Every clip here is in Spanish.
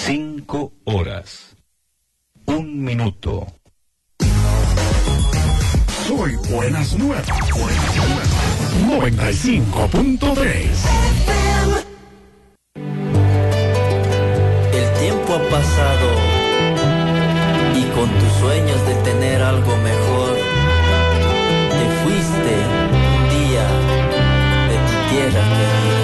5 horas, 1 minuto. Soy Buenas Nuevas. 95.3. El tiempo ha pasado y con tus sueños de tener algo mejor, te fuiste un día de tu tierra querida.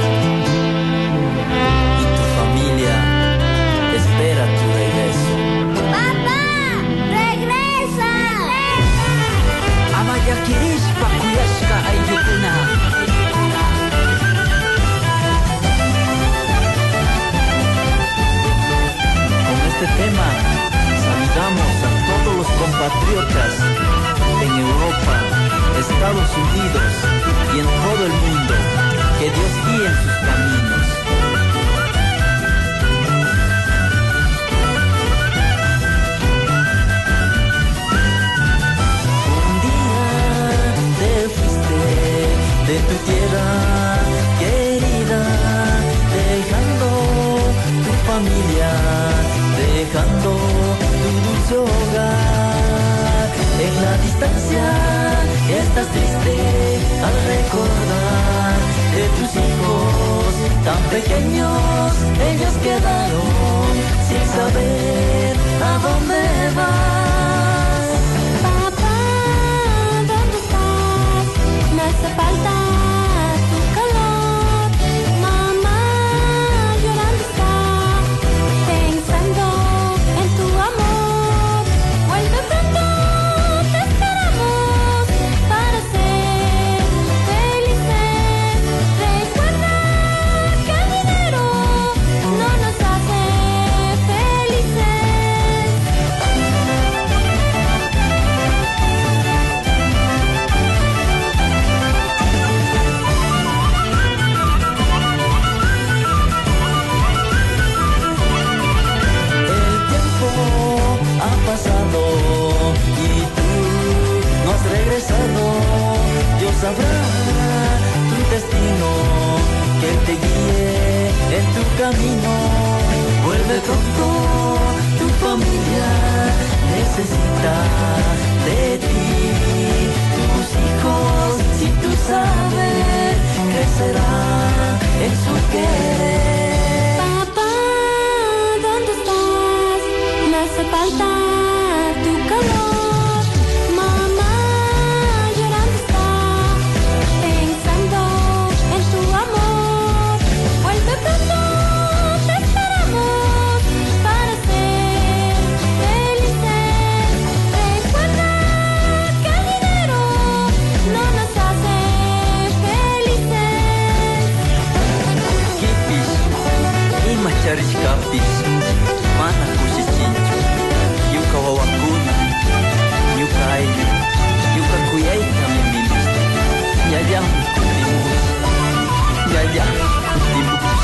Y tu familia espera tu regreso. ¡Papá! ¡Regresa! Amayakirispa kuyashka aylukuna. Con este tema saludamos a todos los compatriotas en Europa, Estados Unidos y en todo el mundo. Que Dios guíe en sus caminos. Un día te fuiste de tu tierra querida, dejando tu familia, dejando tu dulce hogar. En la distancia estás triste al recordar de tus hijos tan pequeños. Ellos quedaron sin saber a dónde vas. Papá, ¿dónde estás? Me hace falta tu calor. Mamá llorando está, pensando en tu amor. Vuelve pronto, te esperamos para ser felices. Recuerda que el dinero no nos hace felices. El tiempo ha pasado y tú no has regresado. Dios sabrá tu destino, que Él te guíe en tu camino. Vuelve pronto, tu familia necesita de ti. Tus hijos, sin tu saber, crecerán en su querer. Papá, ¿dónde estás? Me hace falta tu calor. Mamá llorando está, pensando en tu amor. Vuelve pronto, te esperamos para ser felices. Recuerda que el dinero no nos hace felices. Kipis, imacharishkapis, mana kushichinchu, yuka wawakuna, yuka ayllu, yuka kuyayta mimilista, yayami kutimus, yayami kutimus.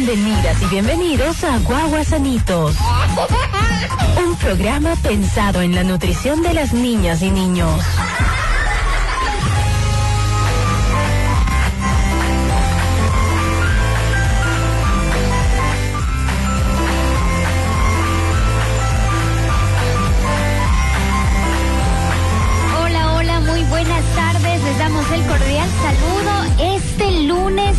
Bienvenidas y bienvenidos a Guaguas Sanitos, un programa pensado en la nutrición de las niñas y niños. Hola, muy buenas tardes. Les damos el cordial saludo este lunes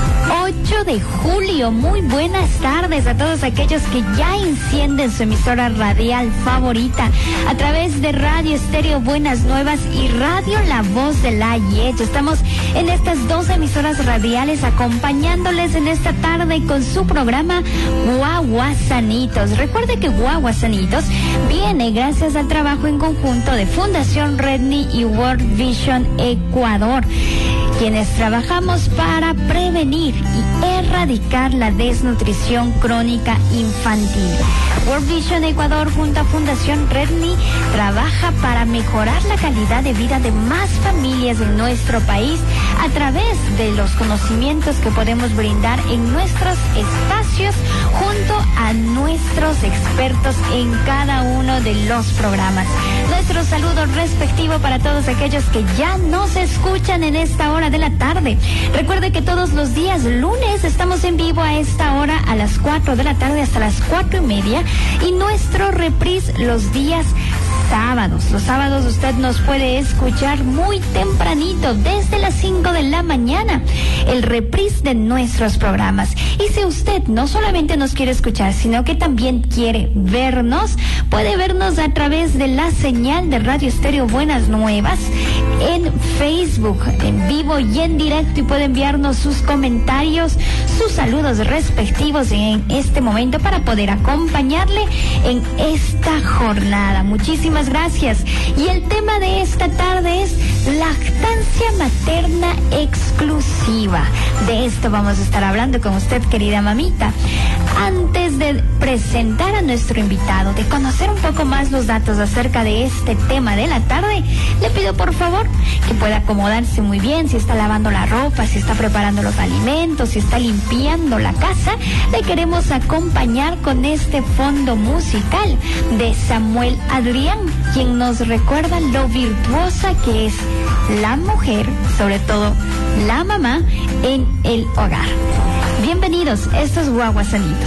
8 de julio. Muy buenas tardes a todos aquellos que ya encienden su emisora radial favorita a través de Radio Estéreo Buenas Nuevas y Radio La Voz de la Yeche. Estamos en estas dos emisoras radiales acompañándoles en esta tarde con su programa Guaguas Sanitos. Recuerde que Guaguas Sanitos viene gracias al trabajo en conjunto de Fundación Redney y World Vision Ecuador, quienes trabajamos para prevenir y erradicar la desnutrición crónica infantil. World Vision Ecuador junto a Fundación Redney trabaja para mejorar la calidad de vida de más familias en nuestro país a través de los conocimientos que podemos brindar en nuestros espacios junto a nuestros expertos en cada uno de los programas. Nuestro saludo respectivo para todos aquellos que ya nos escuchan en esta hora de la tarde. Recuerde que todos los días lunes estamos en vivo a esta hora a las 4 de la tarde hasta las 4:30 y nuestro reprise los días sábados. Los sábados usted nos puede escuchar muy tempranito, desde las 5 de la mañana, el reprise de nuestros programas. Y si usted no solamente nos quiere escuchar, sino que también quiere vernos, puede vernos a través de la señal de Radio Estéreo Buenas Nuevas en Facebook, en vivo y en directo, y puede enviarnos sus comentarios, sus saludos respectivos en este momento para poder acompañarle en esta jornada. Muchísimas gracias. Y el tema de esta tarde es lactancia materna exclusiva. De esto vamos a estar hablando con usted, querida mamita. Antes de presentar a nuestro invitado, de conocer un poco más los datos acerca de este tema de la tarde, le pido por favor que pueda acomodarse muy bien. Si está lavando la ropa, si está preparando los alimentos, si está limpiando la casa, le queremos acompañar con este fondo musical de Samuel Adrián, quien nos recuerda lo virtuosa que es la mujer, sobre todo la mamá, en el hogar. Bienvenidos, estos Guaguas Sanitos.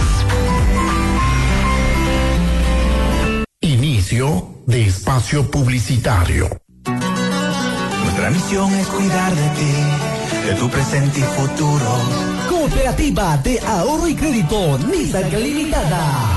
Inicio de espacio publicitario. Nuestra misión es cuidar de ti, de tu presente y futuro. Cooperativa de Ahorro y Crédito Nizac Limitada.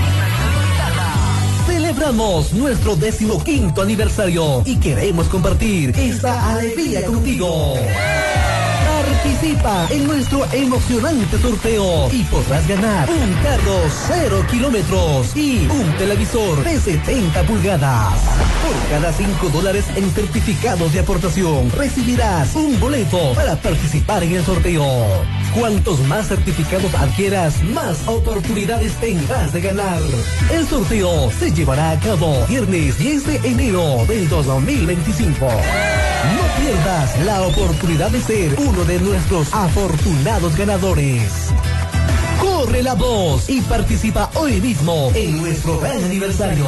Celebramos nuestro 15º aniversario y queremos compartir esta alegría contigo. Participa en nuestro emocionante sorteo y podrás ganar un carro 0 kilómetros y un televisor de 70 pulgadas. Por cada $5 en certificados de aportación recibirás un boleto para participar en el sorteo. Cuantos más certificados adquieras, más oportunidades tendrás de ganar. El sorteo se llevará a cabo viernes 10 de enero del 2025. No pierdas la oportunidad de ser uno de nuestros afortunados ganadores. Corre la voz y participa hoy mismo en nuestro gran aniversario.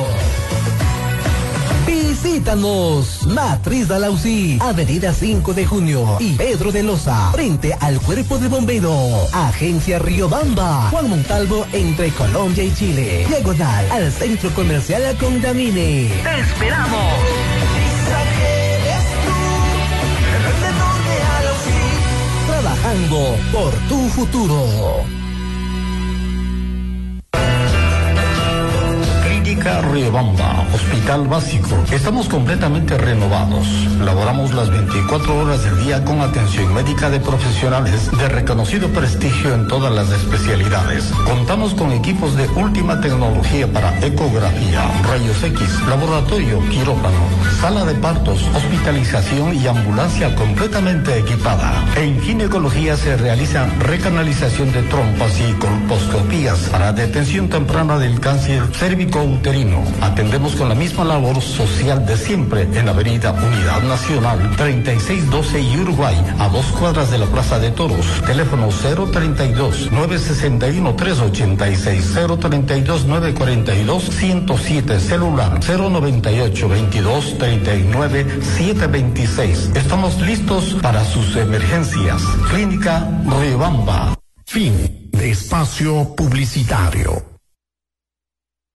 Visítanos, Matriz Dalaucí, Avenida 5 de Junio y Pedro de Loza, frente al Cuerpo de Bombero. Agencia Riobamba, Juan Montalvo, entre Colombia y Chile. Diagonal al Centro Comercial Condamine. ¡Te esperamos! Trabajando por tu futuro. Clínica Riobamba, Hospital Básico. Estamos completamente renovados. Laboramos las 24 horas del día con atención médica de profesionales de reconocido prestigio en todas las especialidades. Contamos con equipos de última tecnología para ecografía, rayos X, laboratorio, quirófano, sala de partos, hospitalización y ambulancia completamente equipada. En ginecología se realizan recanalización de trompas y colposcopías para detención temprana del cáncer cérvico-uterino Uterino. Atendemos con la misma labor social de siempre en la avenida Unidad Nacional 3612 y Uruguay, a 2 cuadras de la Plaza de Toros. Teléfono 032-961-386, 032-942-107, celular 098-22-39-726. Estamos listos para sus emergencias. Clínica Riobamba. Fin de espacio publicitario.